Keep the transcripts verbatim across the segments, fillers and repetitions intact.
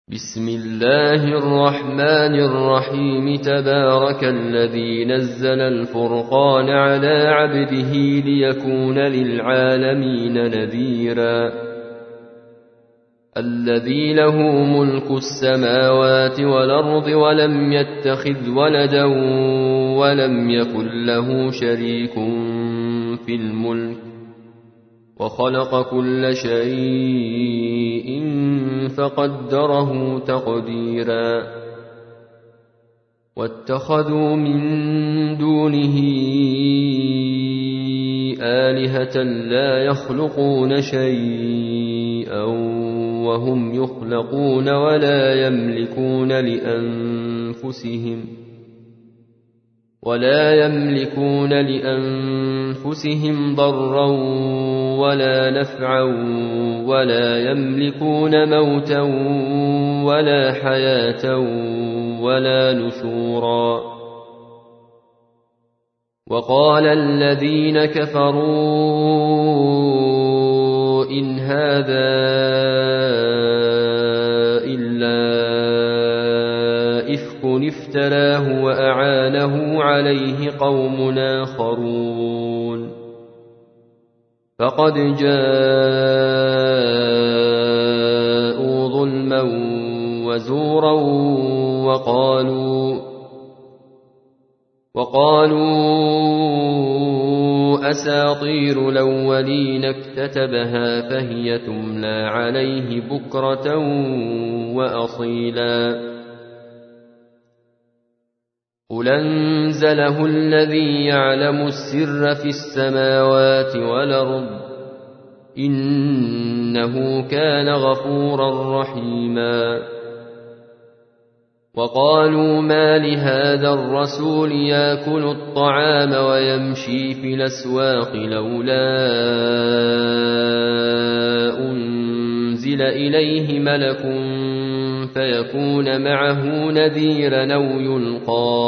بسم الله الرحمن الرحيم تبارك الذي نزل الفرقان على عبده ليكون للعالمين نذيرا الذي له ملك السماوات والأرض ولم يتخذ ولدا ولم يكن له شريك في الملك وخلق كل شيء فقدره تقديرا واتخذوا من دونه آلهة لا يخلقون شيئا وهم يخلقون ولا يملكون لأنفسهم ولا يملكون لأنفسهم ضرا ولا نفعا ولا يملكون موتا ولا حياة ولا نشورا وقال الذين كفروا إن هذا إلا إفك افتراه وأعانه عليه قوم آخرون فقد جاءوا ظلما وزورا وقالوا وقالوا أساطير الأولين اكتتبها فهي تملى عليه بكرة وأصيلا قل أنزله الذي يعلم السر في السماوات والأرض إنه كان غفورا رحيما وقالوا ما لهذا الرسول يأكل الطعام ويمشي في الأسواق لولا أنزل إليه ملك فيكون معه نذيرا أو يلقى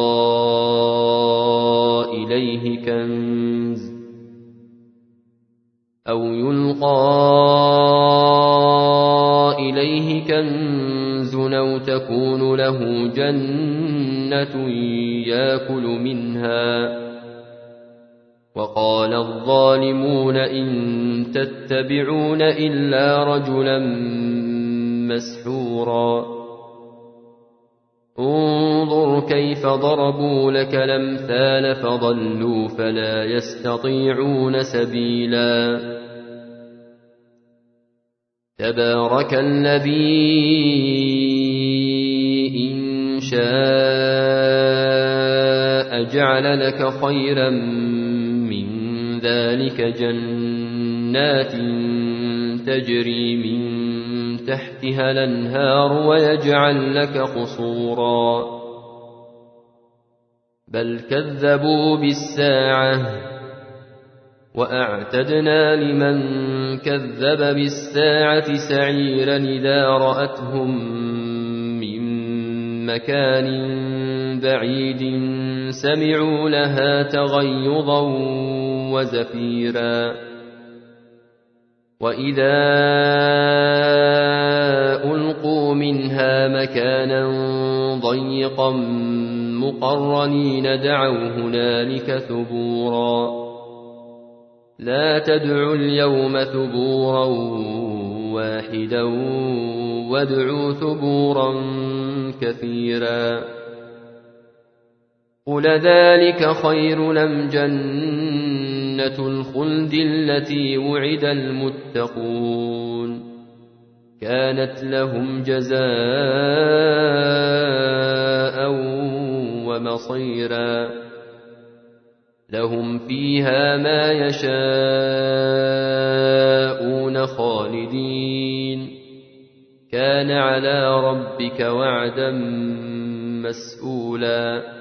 إليه كنز أو يلقى إليه كنز أو تكون له جنة يأكل منها وقال الظالمون إن تتبعون إلا رجلا مسحورا انظر كيف ضربوا لك الأمثال فضلوا فلا يستطيعون سبيلا تبارك الذي إن شاء جعل لك خيرا من ذلك جنات تجري من تحتها الأنهار ويجعل لك قصورا بل كذبوا بالساعة وأعتدنا لمن كذب بالساعة سعيرا إذا رأتهم من مكان بعيد سمعوا لها تغيظا وزفيرا وإذا ألقوا منها مكانا ضيقا مقرنين دعوا هنالك ثبورا لا تدعوا اليوم ثبورا واحدا وادعوا ثبورا كثيرا قل ذلك خير أم جنة الخلد التي وعد المتقون كانت لهم جزاء ومصيرا لهم فيها ما يشاءون خالدين كان على ربك وعدا مسئولا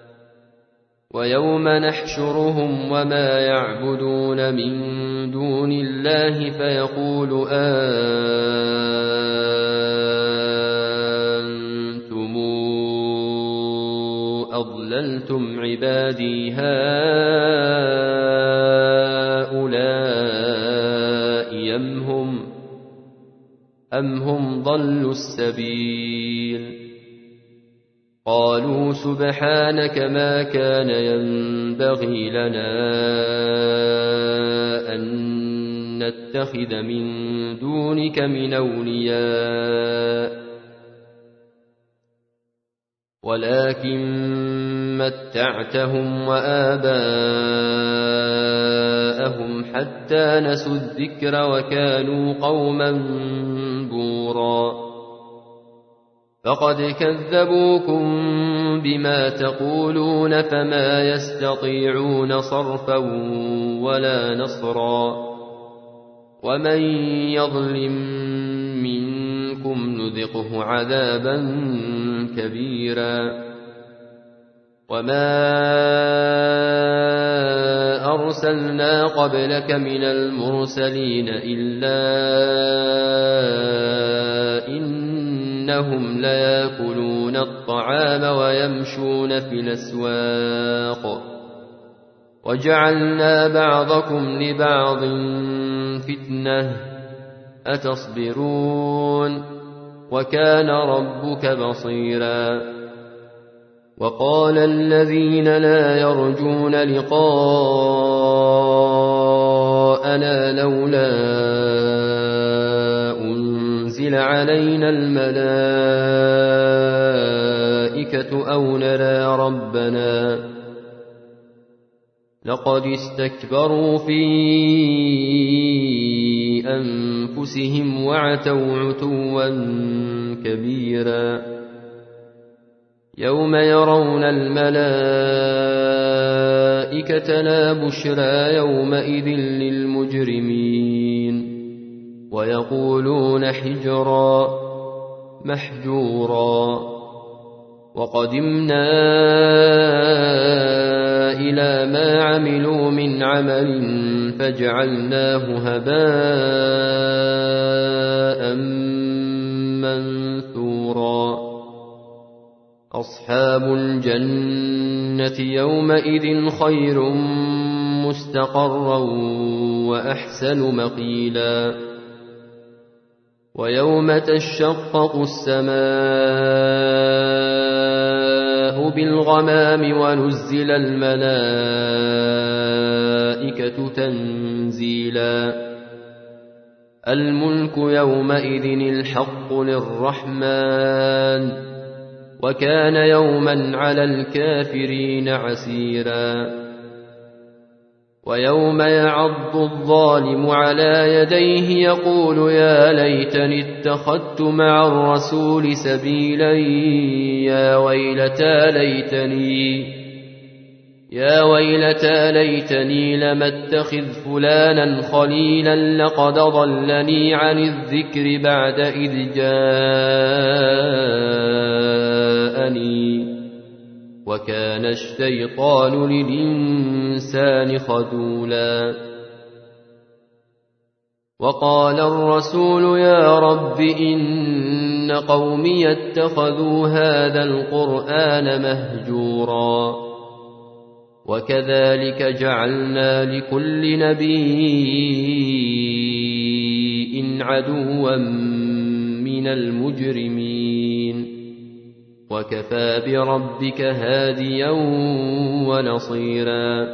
ويوم نحشرهم وما يعبدون من دون الله فيقول أنتم أضللتم عبادي هؤلاء أم هم أم هم ضلوا السبيل قالوا سبحانك ما كان ينبغي لنا أن نتخذ من دونك من أولياء ولكن متعتهم وآباءهم حتى نسوا الذكر وكانوا قوما بورا فقد كذبوكم بما تقولون فما يستطيعون صرفا ولا نصرا ومن يظلم منكم نذقه عذابا كبيرا وما أرسلنا قبلك من المرسلين إلا إنهم ليأكلون الطعام ويمشون في الأسواق وجعلنا بعضكم لبعض فتنة أتصبرون وكان ربك بصيرا وقال الذين لا يرجون لقاءنا لولا أنزل علينا الملائكة أو نرى ربنا لقد استكبروا في أنفسهم وعتوا عتوا كبيرا يوم يرون الملائكة لا بشرى يومئذ للمجرمين ويقولون حجرا محجورا وقدمنا إلى ما عملوا من عمل فجعلناه هباء منثورا أصحاب الجنة يومئذ خير مستقرا وأحسن مقيلا ويوم تشقق السماء بالغمام ونزل الملائكة تنزيلا الملك يومئذ الحق للرحمن وكان يوما على الكافرين عسيرا ويوم يعض الظالم على يديه يقول يا ليتني اتخذت مع الرسول سبيلا يا ويلتى ليتني يا ويلتى ليتني لم اتخذ فلانا خليلا لقد ضلني عن الذكر بعد إذ جاءني وكان الشيطان للإنسان خذولا وقال الرسول يا رب إن قومي اتخذوا هذا القرآن مهجورا وكذلك جعلنا لكل نبي عدوا من المجرمين وكفى بربك هاديا ونصيرا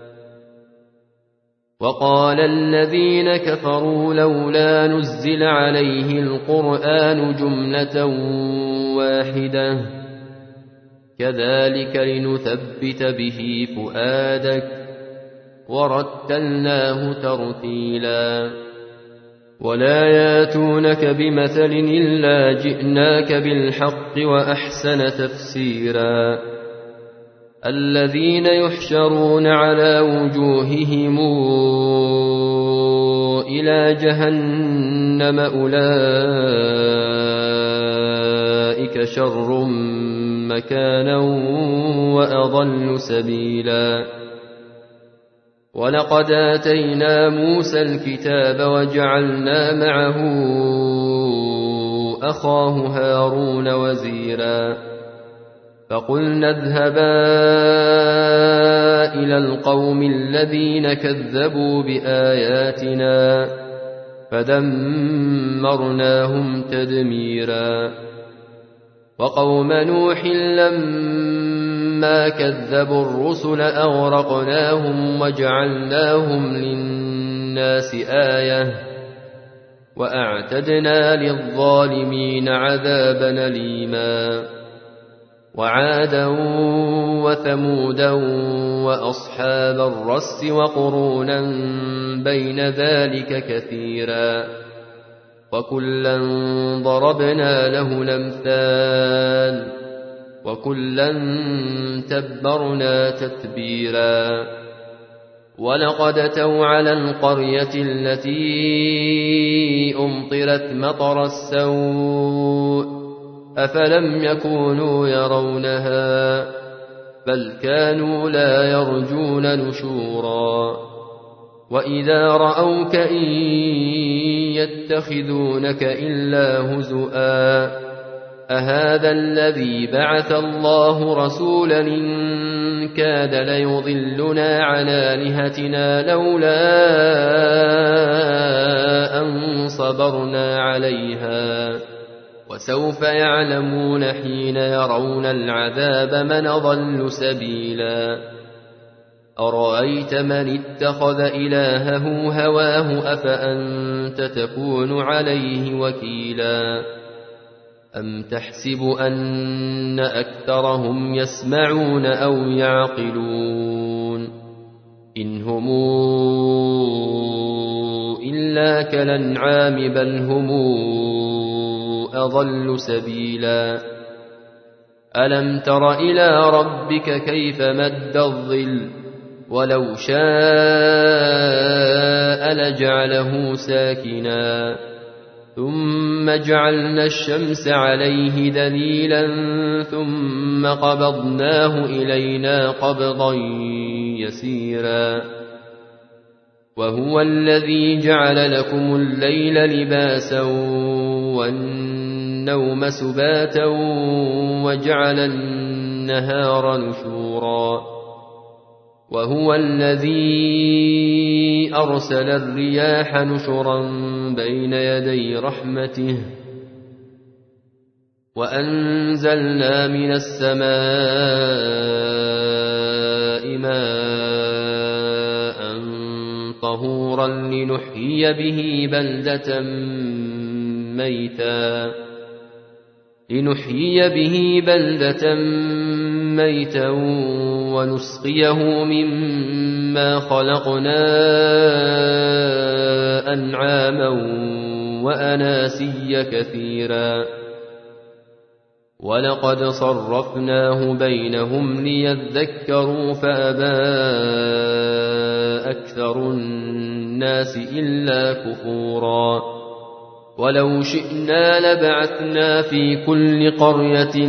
وقال الذين كفروا لولا نزل عليه القرآن جملة واحدة كذلك لنثبت به فؤادك ورتلناه ترتيلا ولا ياتونك بمثل إلا جئناك بالحق وأحسن تفسيرا الذين يحشرون على وجوههم إلى جهنم أولئك شر مكانا وأضل سبيلا ولقد آتينا موسى الكتاب وجعلنا معه أخاه هارون وزيرا فقلنا اذهبا إلى القوم الذين كذبوا بآياتنا فدمرناهم تدميرا وقوم نوح لما كذبوا الرسل أغرقناهم وجعلناهم للناس آية وأعتدنا للظالمين عذابا أليما وعادا وثمودا وأصحاب الرس وقرونا بين ذلك كثيرا وكلا ضربنا له الأمثال وكلا تبرنا تتبيرا ولقد أتوا على القرية التي أمطرت مطر السوء أفلم يكونوا يرونها بل كانوا لا يرجون نشورا وإذا رأوك إن يتخذونك إلا هزؤا أهذا الذي بعث الله رسولا إن كاد ليضلنا عن آلهتنا لولا أن صبرنا عليها وسوف يعلمون حين يرون العذاب من أضل سبيلا أرأيت من اتخذ إلهه هواه أفأنت تكون عليه وكيلا أم تحسب أن أكثرهم يسمعون أو يعقلون إن هم إلا كالأنعام بل هم أضل سبيلا ألم تر إلى ربك كيف مد الظل ولو شاء لجعله ساكنا ثم جعلنا الشمس عليه دليلا ثم قبضناه إلينا قبضا يسيرا وهو الذي جعل لكم الليل لباسا والنوم سباتا وجعل النهار نشورا وهو الذي أرسل الرياح نشرا بين يدي رحمته وأنزلنا من السماء ماء طهورا لنحيي به بلدة ميتا لنحيي به بلدة ميتا ونسقيه مما خلقنا أنعاما وأناسيا كثيرا ولقد صرفناه بينهم ليذكروا فأبى أكثر الناس إلا كفورا ولو شئنا لبعثنا في كل قرية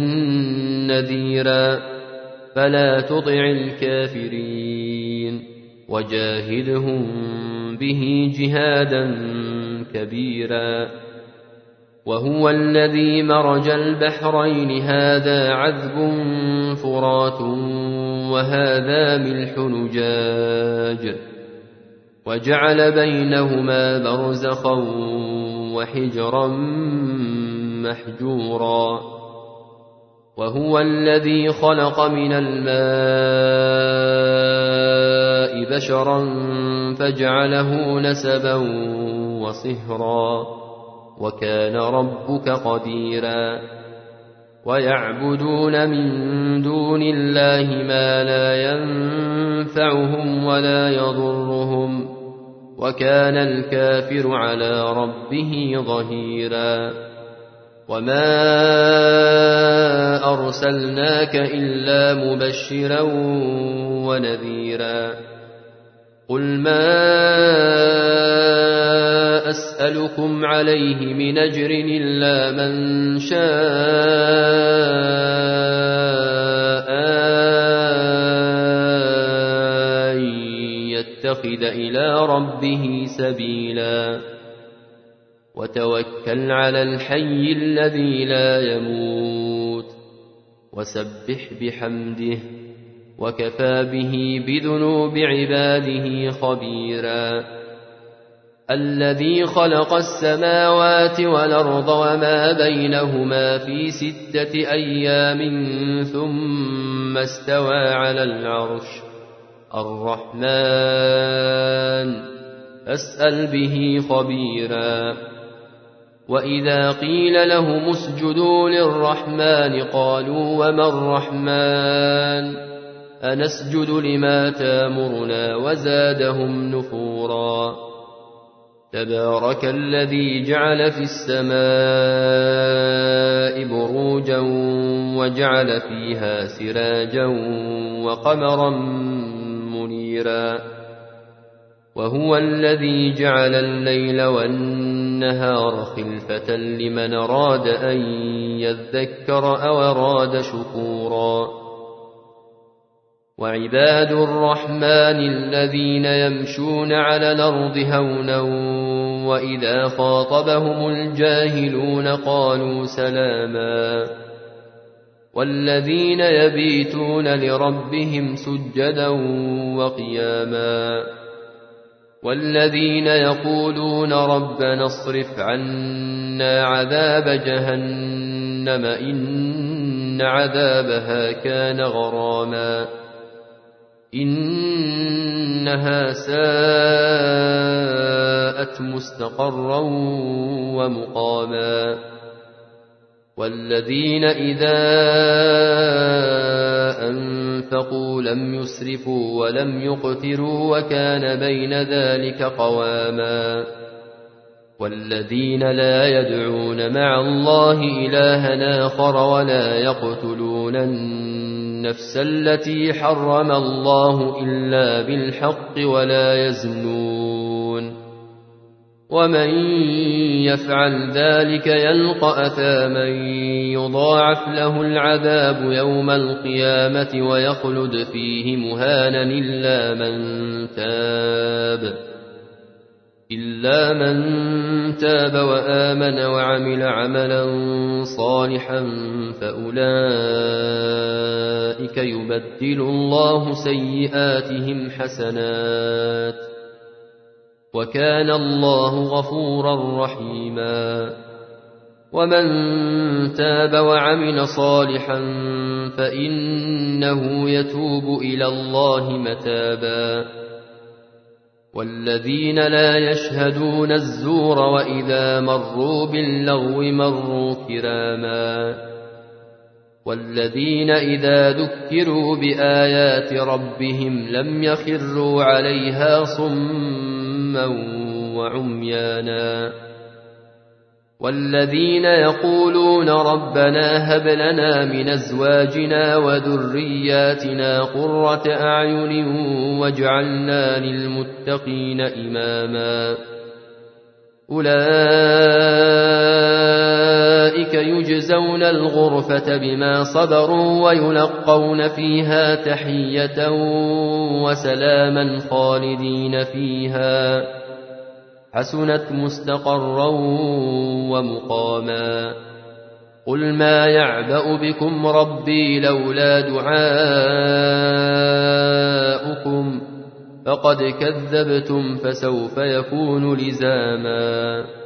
نذيرا فلا تطع الكافرين وجاهدهم به جهادا كبيرا وهو الذي مرج البحرين هذا عذب فرات وهذا ملح نجاج وجعل بينهما برزخا وحجرا محجورا وهو الذي خلق من الماء بشرا فجعله نسبا وصهرا وكان ربك قديرا ويعبدون من دون الله ما لا ينفعهم ولا يضرهم وكان الكافر على ربه ظهيرا وما أرسلناك إلا مبشرا ونذيرا قل ما أسألكم عليه من أجر إلا من شاء أن يتخذ إلى ربه سبيلا وتوكل على الحي الذي لا يموت وسبح بحمده وكفى به بذنوب عباده خبيرا الذي خلق السماوات والأرض وما بينهما في ستة أيام ثم استوى على العرش الرحمن فاسأل به خبيرا. وإذا قيل لهم اسجدوا للرحمن قالوا وما الرحمن أنسجد لما تامرنا وزادهم نفورا. تبارك الذي جعل في السماء بروجا وجعل فيها سراجا وقمرا منيرا. وهو الذي جعل الليل والنهار خلفة لمن أراد أن يذكر أو أراد شكورا. وعباد الرحمن الذين يمشون على الأرض هونا وإذا خاطبهم الجاهلون قالوا سلاما. والذين يبيتون لربهم سجدا وقياما. والذين يقولون ربنا اصرف عنا عذاب جهنم إن عذابها كان غراما إنها ساءت مستقرا ومقاما. والذين إذا أنفقوا لم يسرفوا ولم يقتروا وكان بين ذلك قواما. والذين لا يدعون مع الله إلها آخر ولا يقتلون النفس التي حرم الله إلا بالحق ولا يزنون ومن يفعل ذلك يلقى أثاما يضاعف له العذاب يوم القيامة ويخلد فيه مهانا إلا من تاب إلا من تاب وآمن وعمل عملا صالحا فأولئك يبدل الله سيئاتهم حسنات وكان الله غفورا رحيما. ومن تاب وعمل صالحا فإنه يتوب إلى الله متابا. والذين لا يشهدون الزور وإذا مروا باللغو مروا كراما. والذين إذا ذكروا بآيات ربهم لم يخروا عليها صما وعميانا. والذين يقولون ربنا هب لنا من أزواجنا وذرياتنا قرة أعين واجعلنا للمتقين إماما. أولئك يجزون الغرفة بما صبروا ويلقون فيها تحية وسلاما خالدين فيها حسنت مستقرا ومقاما. قل ما يعبأ بكم ربي لولا دعاؤكم فقد كذبتم فسوف يكون لزاما.